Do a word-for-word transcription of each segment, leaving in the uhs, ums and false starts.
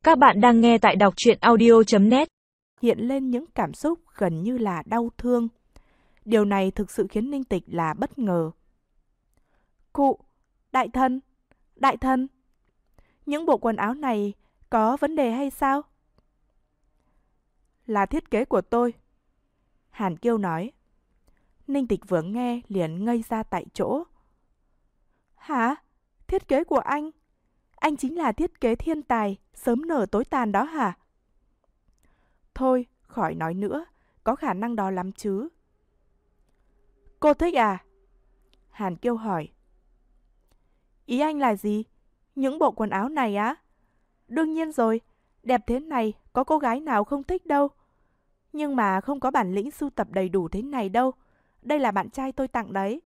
Các bạn đang nghe tại đọc truyện audio chấm net. Hiện lên những cảm xúc gần như là đau thương. Điều này thực sự khiến Ninh Tịch là bất ngờ. Cụ, đại thần, đại thần, những bộ quần áo này có vấn đề hay sao? Là thiết kế của tôi, Hàn Kiêu nói. Ninh Tịch vừa nghe liền ngây ra tại chỗ. Hả? Thiết kế của anh? Anh chính là thiết kế thiên tài, sớm nở tối tàn đó hả? Thôi, khỏi nói nữa, có khả năng đó lắm chứ. Cô thích à? Hàn Kiêu hỏi. Ý anh là gì? Những bộ quần áo này á? Đương nhiên rồi, đẹp thế này có cô gái nào không thích đâu. Nhưng mà không có bản lĩnh sưu tập đầy đủ thế này đâu. Đây là bạn trai tôi tặng đấy.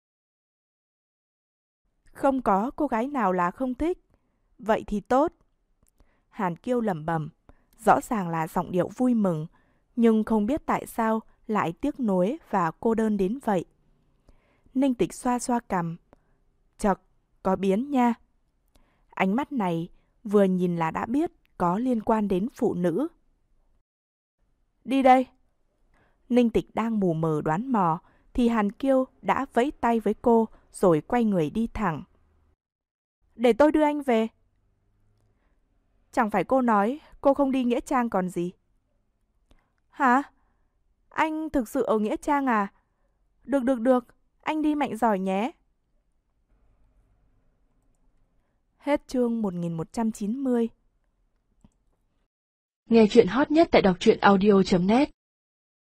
Không có cô gái nào là không thích. Vậy thì tốt. Hàn Kiêu lẩm bẩm, rõ ràng là giọng điệu vui mừng, nhưng không biết tại sao lại tiếc nuối và cô đơn đến vậy. Ninh Tịch xoa xoa cằm. Chật, có biến nha. Ánh mắt này vừa nhìn là đã biết có liên quan đến phụ nữ. Đi đây. Ninh Tịch đang mù mờ đoán mò, thì Hàn Kiêu đã vẫy tay với cô rồi quay người đi thẳng. Để tôi đưa anh về. Chẳng phải cô nói cô không đi Nghĩa Trang còn gì? Hả? Anh thực sự ở Nghĩa Trang à? Được được được, anh đi mạnh giỏi nhé. Hết chương một nghìn một trăm chín mươi. Nghe chuyện hot nhất tại đọc truyện audio chấm net.